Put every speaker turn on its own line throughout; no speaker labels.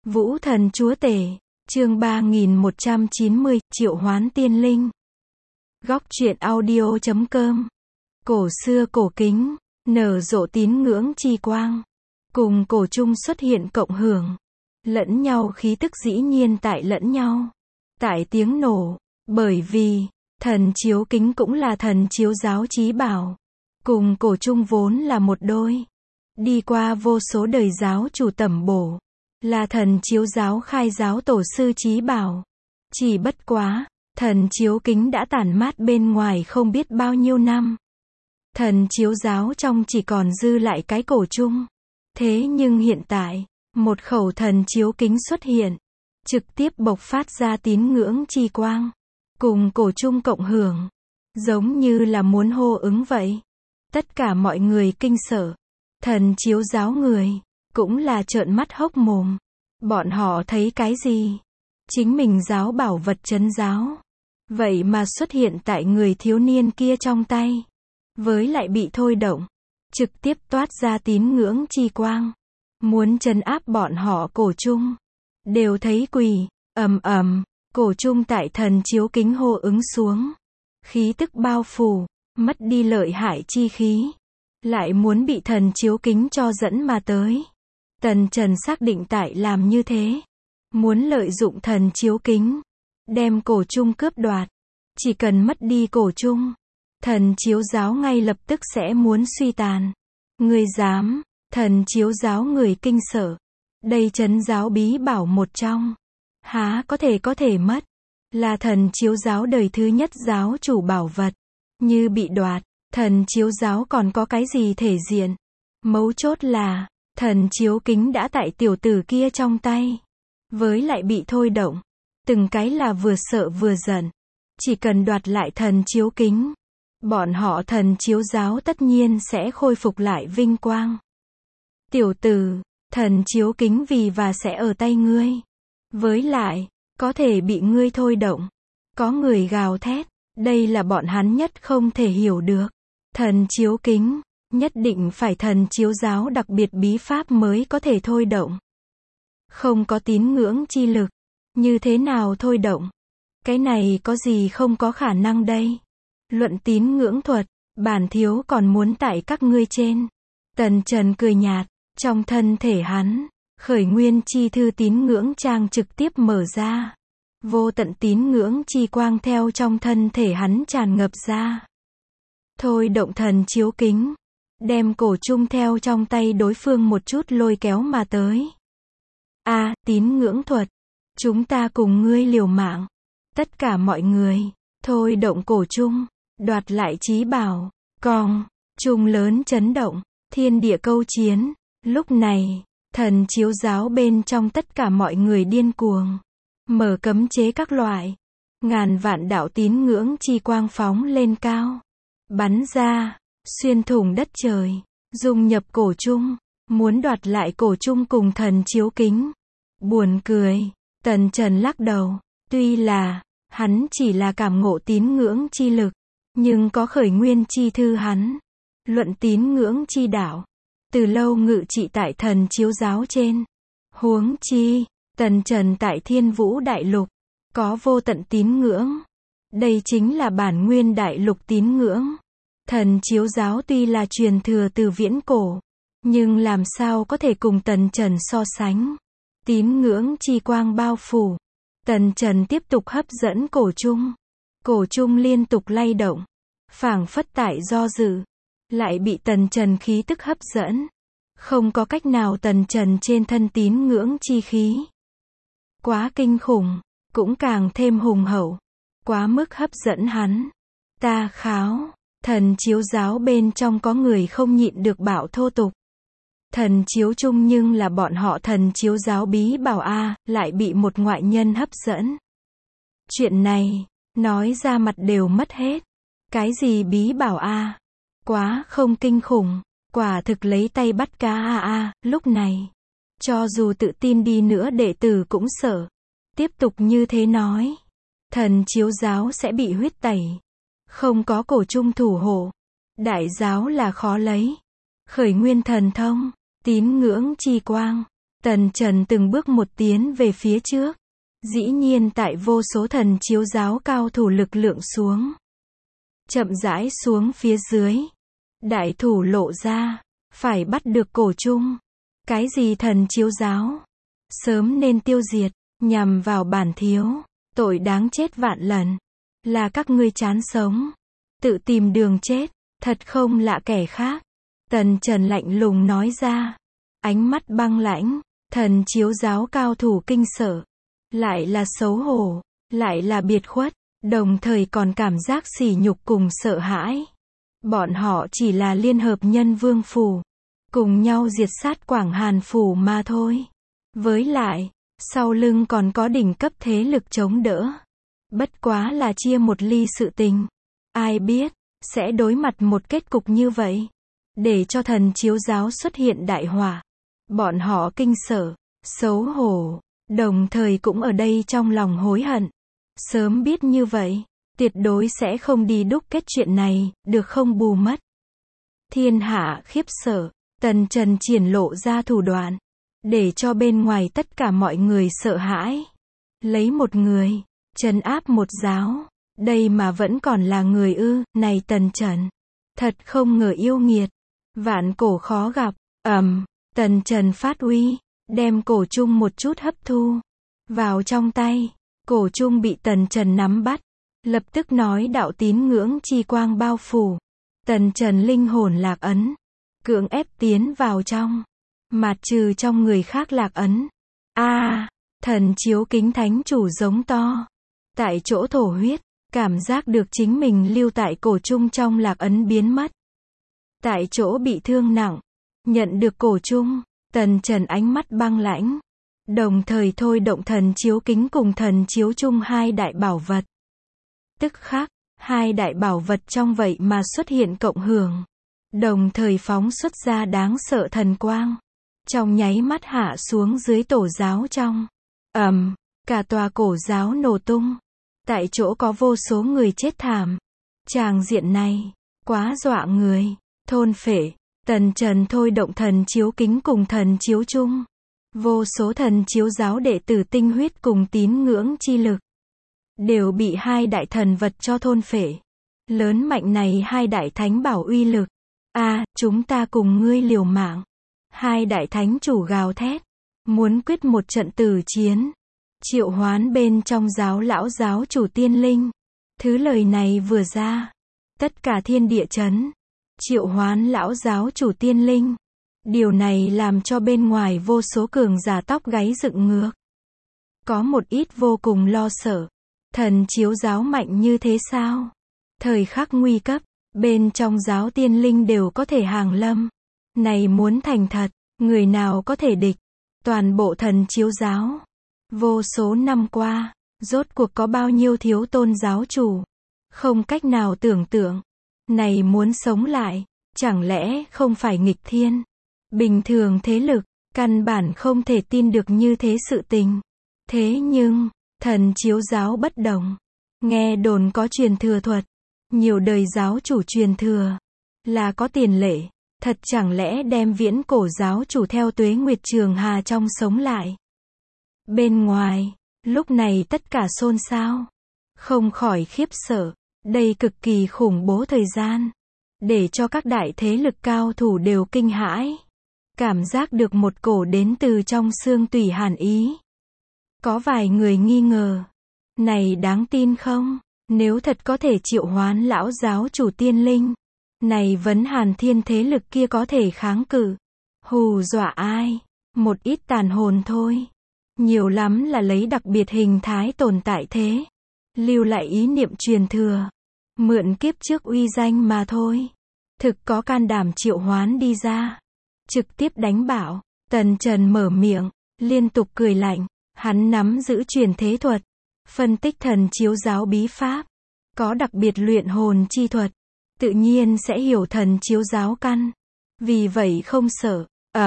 Vũ thần chúa tể, chương 3190, triệu hoán tiên linh. Góc truyện audio.com. Cổ xưa cổ kính, nở rộ tín ngưỡng chi quang. Cùng cổ chung xuất hiện cộng hưởng. Lẫn nhau khí tức dĩ nhiên tại lẫn nhau. Tại tiếng nổ, bởi vì, thần chiếu kính cũng là thần chiếu giáo chí bảo. Cùng cổ chung vốn là một đôi. Đi qua vô số đời giáo chủ tẩm bổ. Là thần chiếu giáo khai giáo tổ sư chí bảo. Chỉ bất quá, thần chiếu kính đã tản mát bên ngoài không biết bao nhiêu năm. Thần chiếu giáo trong chỉ còn dư lại cái cổ chung. Thế nhưng hiện tại, một khẩu thần chiếu kính xuất hiện. Trực tiếp bộc phát ra tín ngưỡng chi quang. Cùng cổ chung cộng hưởng. Giống như là muốn hô ứng vậy. Tất cả mọi người kinh sợ. Thần chiếu giáo người. Cũng là trợn mắt hốc mồm. Bọn họ thấy cái gì? Chính mình giáo bảo vật trấn giáo. Vậy mà xuất hiện tại người thiếu niên kia trong tay. Với lại bị thôi động. Trực tiếp toát ra tín ngưỡng chi quang. Muốn trấn áp bọn họ cổ chung. Đều thấy quỳ, ầm ầm, cổ chung tại thần chiếu kính hô ứng xuống. Khí tức bao phủ, mất đi lợi hại chi khí. Lại muốn bị thần chiếu kính cho dẫn mà tới. Tần Trần xác định tại làm như thế. Muốn lợi dụng thần chiếu kính. Đem cổ chung cướp đoạt. Chỉ cần mất đi cổ chung. Thần chiếu giáo ngay lập tức sẽ muốn suy tàn. Người dám. Thần chiếu giáo người kinh sợ. Đây trấn giáo bí bảo một trong. Há có thể mất. Là thần chiếu giáo đời thứ nhất giáo chủ bảo vật. Như bị đoạt. Thần chiếu giáo còn có cái gì thể diện. Mấu chốt là. Thần chiếu kính đã tại tiểu tử kia trong tay. Với lại bị thôi động. Từng cái là vừa sợ vừa giận. Chỉ cần đoạt lại thần chiếu kính. Bọn họ thần chiếu giáo tất nhiên sẽ khôi phục lại vinh quang. Tiểu tử, thần chiếu kính vì và sẽ ở tay ngươi. Với lại, có thể bị ngươi thôi động. Có người gào thét. Đây là bọn hắn nhất không thể hiểu được. Thần chiếu kính. Nhất định phải thần chiếu giáo đặc biệt bí pháp mới có thể thôi động. Không có tín ngưỡng chi lực. Như thế nào thôi động? Cái này có gì không có khả năng đây? Luận tín ngưỡng thuật, bản thiếu còn muốn tại các ngươi trên. Tần Trần cười nhạt, trong thân thể hắn, khởi nguyên chi thư tín ngưỡng trang trực tiếp mở ra. Vô tận tín ngưỡng chi quang theo trong thân thể hắn tràn ngập ra. Thôi động thần chiếu kính. Đem cổ chung theo trong tay đối phương một chút lôi kéo mà tới. Tín ngưỡng thuật. Chúng ta cùng ngươi liều mạng. Tất cả mọi người. Thôi động cổ chung. Đoạt lại chí bảo. Cong. Chung lớn chấn động. Thiên địa câu chiến. Lúc này. Thần chiếu giáo bên trong tất cả mọi người điên cuồng. Mở cấm chế các loại. Ngàn vạn đạo tín ngưỡng chi quang phóng lên cao. Bắn ra. Xuyên thủng đất trời, dung nhập cổ chung, muốn đoạt lại cổ chung cùng thần chiếu kính. Buồn cười, Tần Trần lắc đầu, tuy là, hắn chỉ là cảm ngộ tín ngưỡng chi lực, nhưng có khởi nguyên chi thư hắn. Luận tín ngưỡng chi đạo, từ lâu ngự trị tại thần chiếu giáo trên. Huống chi, Tần Trần tại Thiên Vũ Đại Lục, có vô tận tín ngưỡng. Đây chính là bản nguyên đại lục tín ngưỡng. Thần chiếu giáo tuy là truyền thừa từ viễn cổ, nhưng làm sao có thể cùng Tần Trần so sánh. Tín ngưỡng chi quang bao phủ. Tần Trần tiếp tục hấp dẫn cổ chung. Cổ chung liên tục lay động. Phảng phất tại do dự. Lại bị Tần Trần khí tức hấp dẫn. Không có cách nào Tần Trần trên thân tín ngưỡng chi khí. Quá kinh khủng. Cũng càng thêm hùng hậu. Quá mức hấp dẫn hắn. Ta kháo. Thần chiếu giáo bên trong có người không nhịn được bạo thô tục. Thần chiếu chung nhưng là bọn họ thần chiếu giáo bí bảo lại bị một ngoại nhân hấp dẫn. Chuyện này, nói ra mặt đều mất hết. Cái gì bí bảo Quá không kinh khủng. Quả thực lấy tay bắt cá lúc này. Cho dù tự tin đi nữa đệ tử cũng sợ. Tiếp tục như thế nói. Thần chiếu giáo sẽ bị huyết tẩy. Không có cổ chung thủ hộ. Đại giáo là khó lấy. Khởi nguyên thần thông. Tín ngưỡng chi quang. Tần Trần từng bước một tiến về phía trước. Dĩ nhiên tại vô số thần chiếu giáo cao thủ lực lượng xuống. Chậm rãi xuống phía dưới. Đại thủ lộ ra. Phải bắt được cổ trung. Cái gì thần chiếu giáo? Sớm nên tiêu diệt. Nhằm vào bản thiếu. Tội đáng chết vạn lần. Là các ngươi chán sống. Tự tìm đường chết. Thật không lạ kẻ khác. Tần Trần lạnh lùng nói ra. Ánh mắt băng lãnh. Thần chiếu giáo cao thủ kinh sợ. Lại là xấu hổ. Lại là biệt khuất. Đồng thời còn cảm giác sỉ nhục cùng sợ hãi. Bọn họ chỉ là liên hợp nhân vương phủ. Cùng nhau diệt sát Quảng Hàn phủ mà thôi. Với lại, sau lưng còn có đỉnh cấp thế lực chống đỡ. Bất quá là chia một ly sự tình. Ai biết, sẽ đối mặt một kết cục như vậy. Để cho thần chiếu giáo xuất hiện đại họa. Bọn họ kinh sợ, xấu hổ, đồng thời cũng ở đây trong lòng hối hận. Sớm biết như vậy, tuyệt đối sẽ không đi đúc kết chuyện này, được không bù mất. Thiên hạ khiếp sợ, Tần Trần triển lộ ra thủ đoạn. Để cho bên ngoài tất cả mọi người sợ hãi. Lấy một người, trấn áp một giáo. Đây mà vẫn còn là người ư, này Tần Trần. Thật không ngờ yêu nghiệt. Vạn cổ khó gặp, Tần Trần phát uy. Đem cổ trung một chút hấp thu. Vào trong tay. Cổ trung bị Tần Trần nắm bắt. Lập tức nói đạo tín ngưỡng chi quang bao phủ. Tần Trần linh hồn lạc ấn. Cưỡng ép tiến vào trong. Mạt trừ trong người khác lạc ấn. Thần chiếu kính thánh chủ giống to. Tại chỗ thổ huyết. Cảm giác được chính mình lưu tại cổ trung trong lạc ấn biến mất. Tại chỗ bị thương nặng. Nhận được cổ trung. Tần Trần ánh mắt băng lãnh. Đồng thời thôi động thần chiếu kính cùng thần chiếu chung hai đại bảo vật. Tức khắc, hai đại bảo vật trong vậy mà xuất hiện cộng hưởng. Đồng thời phóng xuất ra đáng sợ thần quang. Trong nháy mắt hạ xuống dưới tổ giáo trong. Cả tòa cổ giáo nổ tung. Tại chỗ có vô số người chết thảm. Tràng diện này, quá dọa người. Thôn phệ, Tần Trần thôi động thần chiếu kính cùng thần chiếu chung. Vô số thần chiếu giáo đệ tử tinh huyết cùng tín ngưỡng chi lực. Đều bị hai đại thần vật cho thôn phệ. Lớn mạnh này hai đại thánh bảo uy lực. Chúng ta cùng ngươi liều mạng. Hai đại thánh chủ gào thét. Muốn quyết một trận tử chiến. Triệu hoán bên trong giáo lão giáo chủ tiên linh. Thứ lời này vừa ra. Tất cả thiên địa chấn. Triệu hoán lão giáo chủ tiên linh. Điều này làm cho bên ngoài vô số cường giả tóc gáy dựng ngược. Có một ít vô cùng lo sợ. Thần chiếu giáo mạnh như thế sao? Thời khắc nguy cấp, bên trong giáo tiên linh đều có thể hàng lâm. Này muốn thành thật, người nào có thể địch? Toàn bộ thần chiếu giáo. Vô số năm qua, rốt cuộc có bao nhiêu thiếu tôn giáo chủ? Không cách nào tưởng tượng. Này muốn sống lại, chẳng lẽ không phải nghịch thiên? Bình thường thế lực, căn bản không thể tin được như thế sự tình. Thế nhưng, thần chiếu giáo bất đồng. Nghe đồn có truyền thừa thuật. Nhiều đời giáo chủ truyền thừa. Là có tiền lệ. Thật chẳng lẽ đem viễn cổ giáo chủ theo Tuế Nguyệt Trường Hà trong sống lại. Bên ngoài, lúc này tất cả xôn xao. Không khỏi khiếp sợ. Đây cực kỳ khủng bố thời gian. Để cho các đại thế lực cao thủ đều kinh hãi. Cảm giác được một cổ đến từ trong xương tủy hàn ý. Có vài người nghi ngờ. Này đáng tin không? Nếu thật có thể triệu hoán lão giáo chủ tiên linh. Này vấn Hàn Thiên thế lực kia có thể kháng cự. Hù dọa ai? Một ít tàn hồn thôi. Nhiều lắm là lấy đặc biệt hình thái tồn tại thế. Lưu lại ý niệm truyền thừa. Mượn kiếp trước uy danh mà thôi. Thực có can đảm triệu hoán đi ra. Trực tiếp đánh bảo. Tần Trần mở miệng. Liên tục cười lạnh. Hắn nắm giữ truyền thế thuật. Phân tích thần chiếu giáo bí pháp. Có đặc biệt luyện hồn chi thuật. Tự nhiên sẽ hiểu thần chiếu giáo căn. Vì vậy không sợ.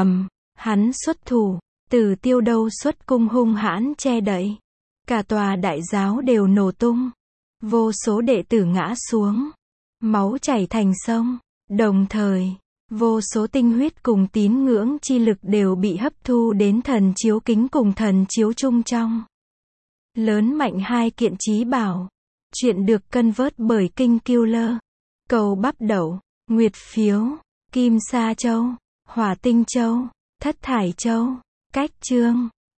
Hắn xuất thủ. Từ Tiêu Đâu xuất cung hung hãn che đậy. Cả tòa đại giáo đều nổ tung. Vô số đệ tử ngã xuống. Máu chảy thành sông. Đồng thời, Vô số tinh huyết cùng tín ngưỡng chi lực đều bị hấp thu đến thần chiếu kính cùng thần chiếu trung trong. Lớn mạnh hai kiện chí bảo. Chuyện được cân vớt bởi Kinh Killer. Cầu bắp đậu, nguyệt phiếu, kim sa châu, hỏa tinh châu, thất thải châu. Cách chương